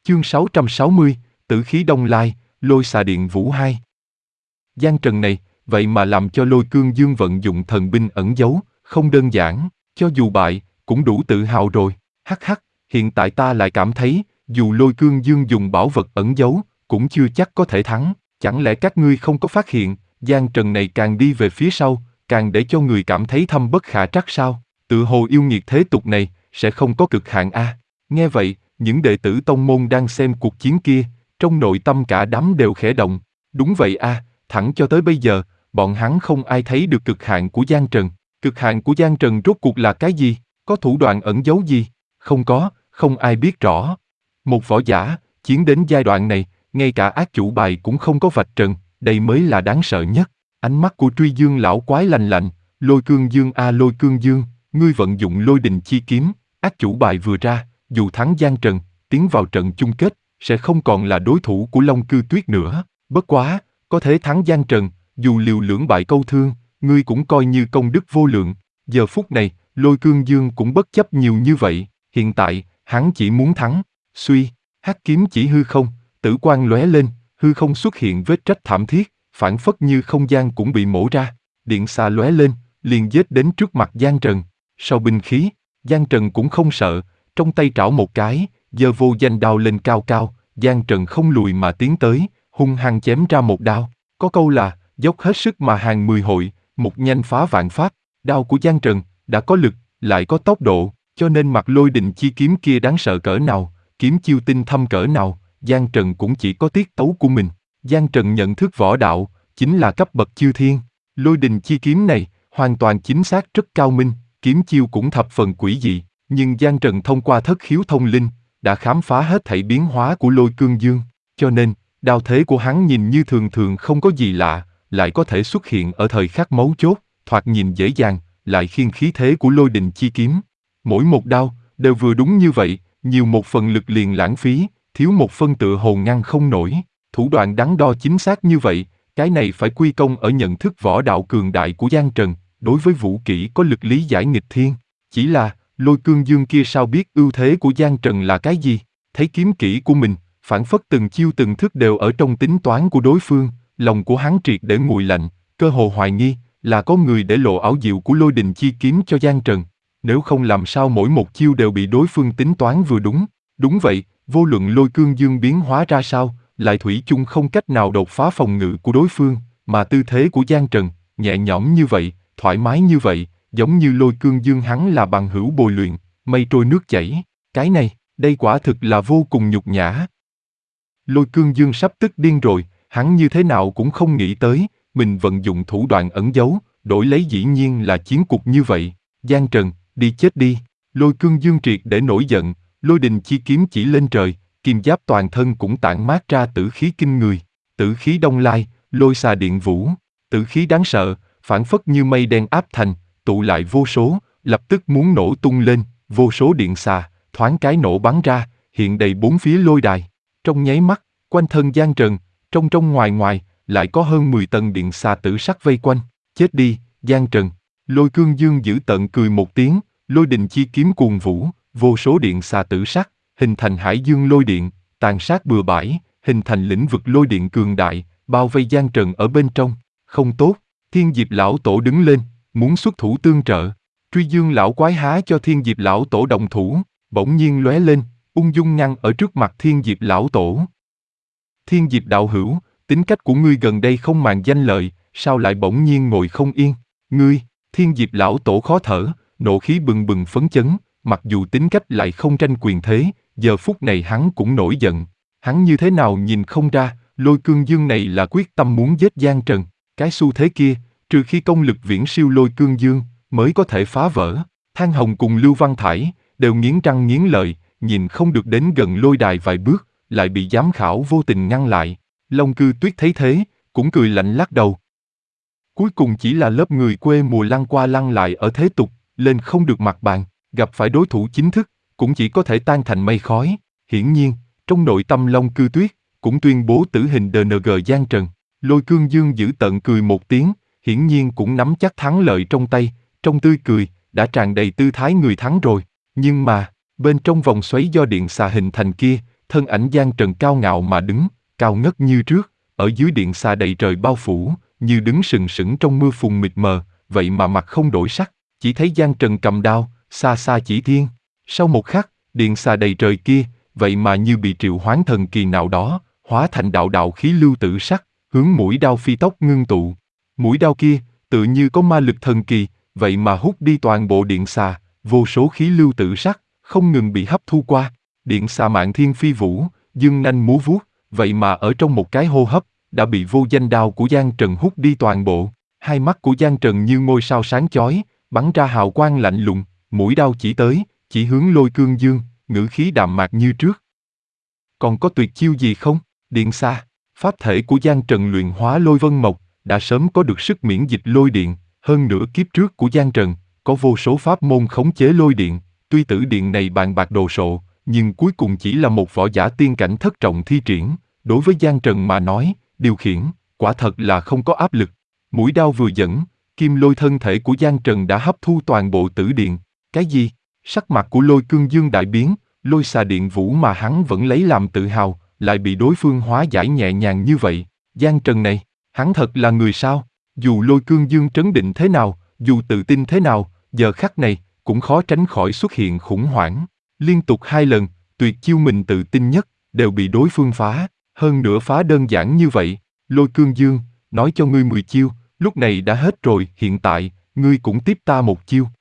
Chương 660, Tử khí đông lai, Lôi xà điện vũ 2. Giang trần này, vậy mà làm cho Lôi Cương Dương vận dụng thần binh ẩn giấu, không đơn giản, cho dù bại, cũng đủ tự hào rồi. Hắc hắc, hiện tại ta lại cảm thấy, dù Lôi Cương Dương dùng bảo vật ẩn giấu, cũng chưa chắc có thể thắng. Chẳng lẽ các ngươi không có phát hiện, Giang trần này càng đi về phía sau, càng để cho người cảm thấy thâm bất khả trắc sao? Tự hồ yêu nghiệt thế tục này, sẽ không có cực hạn a. Nghe vậy, những đệ tử tông môn đang xem cuộc chiến kia, trong nội tâm cả đám đều khẽ động. Đúng vậy a, thẳng cho tới bây giờ, bọn hắn không ai thấy được cực hạn của Giang Trần. Cực hạn của Giang Trần rốt cuộc là cái gì? Có thủ đoạn ẩn giấu gì? Không có, không ai biết rõ. Một võ giả, chiến đến giai đoạn này, ngay cả ác chủ bài cũng không có vạch trần, đây mới là đáng sợ nhất. Ánh mắt của Truy Dương lão quái lạnh lạnh, Lôi Cương Dương a Lôi Cương Dương, ngươi vận dụng lôi đình chi kiếm, ác chủ bài vừa ra, dù thắng Giang Trần, tiến vào trận chung kết, sẽ không còn là đối thủ của Long Cư Tuyết nữa. Bất quá, có thể thắng Giang Trần, dù liều lưỡng bại câu thương, ngươi cũng coi như công đức vô lượng. Giờ phút này, Lôi Cương Dương cũng bất chấp nhiều như vậy, hiện tại, hắn chỉ muốn thắng. Suy, hắc kiếm chỉ hư không, tử quang lóe lên, hư không xuất hiện vết rách thảm thiết, phảng phất như không gian cũng bị mổ ra. Điện xà lóe lên, liền giết đến trước mặt Giang Trần. Sau binh khí, Giang Trần cũng không sợ, trong tay trảo một cái, giơ vô danh đao lên cao cao, Giang Trần không lùi mà tiến tới, hung hăng chém ra một đao. Có câu là, dốc hết sức mà hàng 10 hội, một nhanh phá vạn pháp. Đao của Giang Trần, đã có lực, lại có tốc độ, cho nên mặt lôi đình chi kiếm kia đáng sợ cỡ nào, kiếm chiêu tinh thâm cỡ nào, Giang Trần cũng chỉ có tiết tấu của mình. Giang Trần nhận thức võ đạo, chính là cấp bậc chư thiên. Lôi đình chi kiếm này, hoàn toàn chính xác rất cao minh, kiếm chiêu cũng thập phần quỷ dị. Nhưng Giang Trần thông qua thất khiếu thông linh, đã khám phá hết thảy biến hóa của Lôi Cương Dương, cho nên, đao thế của hắn nhìn như thường thường không có gì lạ, lại có thể xuất hiện ở thời khắc mấu chốt, thoạt nhìn dễ dàng, lại khiêng khí thế của lôi đình chi kiếm. Mỗi một đao, đều vừa đúng như vậy, nhiều một phần lực liền lãng phí, thiếu một phân tựa hồ ngăn không nổi. Thủ đoạn đắn đo chính xác như vậy, cái này phải quy công ở nhận thức võ đạo cường đại của Giang Trần, đối với vũ kỹ có lực lý giải nghịch thiên. Chỉ là, Lôi Cương Dương kia sao biết ưu thế của Giang Trần là cái gì? Thấy kiếm kỹ của mình, phảng phất từng chiêu từng thức đều ở trong tính toán của đối phương, lòng của hắn triệt để nguội lạnh, cơ hồ hoài nghi là có người để lộ ảo diệu của lôi đình chi kiếm cho Giang Trần. Nếu không làm sao mỗi một chiêu đều bị đối phương tính toán vừa đúng. Đúng vậy, vô luận Lôi Cương Dương biến hóa ra sao, lại thủy chung không cách nào đột phá phòng ngự của đối phương, mà tư thế của Giang Trần, nhẹ nhõm như vậy, thoải mái như vậy, giống như Lôi Cương Dương hắn là bằng hữu bồi luyện, mây trôi nước chảy. Cái này, đây quả thực là vô cùng nhục nhã. Lôi Cương Dương sắp tức điên rồi, hắn như thế nào cũng không nghĩ tới, mình vận dụng thủ đoạn ẩn giấu, đổi lấy dĩ nhiên là chiến cục như vậy. Giang Trần, đi chết đi. Lôi Cương Dương triệt để nổi giận, lôi đình chi kiếm chỉ lên trời, kim giáp toàn thân cũng tản mát ra tử khí kinh người. Tử khí đông lai, lôi xà điện vũ. Tử khí đáng sợ, phảng phất như mây đen áp thành, tụ lại vô số, lập tức muốn nổ tung lên, vô số điện xà, thoáng cái nổ bắn ra, hiện đầy bốn phía lôi đài. Trong nháy mắt, quanh thân Giang Trần, trong trong ngoài ngoài, lại có hơn 10 tầng điện xà tử sắc vây quanh. Chết đi, Giang Trần. Lôi Cương Dương giữ tợn cười một tiếng, lôi đình chi kiếm cuồng vũ, vô số điện xà tử sắc, hình thành hải dương lôi điện, tàn sát bừa bãi, hình thành lĩnh vực lôi điện cường đại, bao vây Giang Trần ở bên trong. Không tốt, Thiên Diệp lão tổ đứng lên, muốn xuất thủ tương trợ. Truy Dương lão quái há cho Thiên Diệp lão tổ động thủ, bỗng nhiên lóe lên, ung dung ngăn ở trước mặt Thiên Diệp lão tổ. Thiên Diệp đạo hữu, tính cách của ngươi gần đây không màng danh lợi, sao lại bỗng nhiên ngồi không yên? Ngươi, Thiên Diệp lão tổ khó thở, nộ khí bừng bừng phấn chấn, mặc dù tính cách lại không tranh quyền thế, giờ phút này hắn cũng nổi giận. Hắn như thế nào nhìn không ra, Lôi Cương Dương này là quyết tâm muốn giết Giang Trần. Cái xu thế kia, trừ khi công lực viễn siêu Lôi Cương Dương, mới có thể phá vỡ. Thang Hồng cùng Lưu Văn Thải đều nghiến răng nghiến lợi, nhìn không được đến gần lôi đài vài bước, lại bị giám khảo vô tình ngăn lại. Long Cư Tuyết thấy thế, cũng cười lạnh lắc đầu. Cuối cùng chỉ là lớp người quê mùa lăn qua lăn lại ở thế tục, lên không được mặt bàn, gặp phải đối thủ chính thức, cũng chỉ có thể tan thành mây khói. Hiển nhiên, trong nội tâm Long Cư Tuyết, cũng tuyên bố tử hình DNG Giang Trần. Lôi Cương Dương giữ tợn cười một tiếng, hiển nhiên cũng nắm chắc thắng lợi trong tay, trong tươi cười, đã tràn đầy tư thái người thắng rồi. Nhưng mà, bên trong vòng xoáy do điện xà hình thành kia, thân ảnh Giang Trần cao ngạo mà đứng, cao ngất như trước, ở dưới điện xà đầy trời bao phủ, như đứng sừng sững trong mưa phùn mịt mờ, vậy mà mặt không đổi sắc, chỉ thấy Giang Trần cầm đao, xa xa chỉ thiên. Sau một khắc, điện xà đầy trời kia, vậy mà như bị triệu hoán thần kỳ nào đó, hóa thành đạo đạo khí lưu tử sắc, hướng mũi đao phi tốc ngưng tụ. Mũi đao kia, tự như có ma lực thần kỳ, vậy mà hút đi toàn bộ điện xà, vô số khí lưu tử sắc, không ngừng bị hấp thu qua. Điện xà mạn thiên phi vũ, dương nanh múa vuốt, vậy mà ở trong một cái hô hấp, đã bị vô danh đao của Giang Trần hút đi toàn bộ. Hai mắt của Giang Trần như ngôi sao sáng chói, bắn ra hào quang lạnh lùng, mũi đao chỉ tới, chỉ hướng Lôi Cương Dương, ngữ khí đạm mạc như trước. Còn có tuyệt chiêu gì không? Điện xà, pháp thể của Giang Trần luyện hóa lôi vân mộc, đã sớm có được sức miễn dịch lôi điện, hơn nữa kiếp trước của Giang Trần, có vô số pháp môn khống chế lôi điện, tuy tử điện này bàn bạc đồ sộ, nhưng cuối cùng chỉ là một võ giả tiên cảnh thất trọng thi triển, đối với Giang Trần mà nói, điều khiển, quả thật là không có áp lực. Mũi đao vừa dẫn, kim lôi thân thể của Giang Trần đã hấp thu toàn bộ tử điện. Cái gì? Sắc mặt của Lôi Cương Dương đại biến, lôi xà điện vũ mà hắn vẫn lấy làm tự hào, lại bị đối phương hóa giải nhẹ nhàng như vậy. Giang Trần này, hắn thật là người sao? Dù Lôi Cương Dương trấn định thế nào, dù tự tin thế nào, giờ khắc này, cũng khó tránh khỏi xuất hiện khủng hoảng. Liên tục 2 lần, tuyệt chiêu mình tự tin nhất, đều bị đối phương phá, hơn nữa phá đơn giản như vậy. Lôi Cương Dương, nói cho ngươi 10 chiêu, lúc này đã hết rồi, hiện tại, ngươi cũng tiếp ta một chiêu,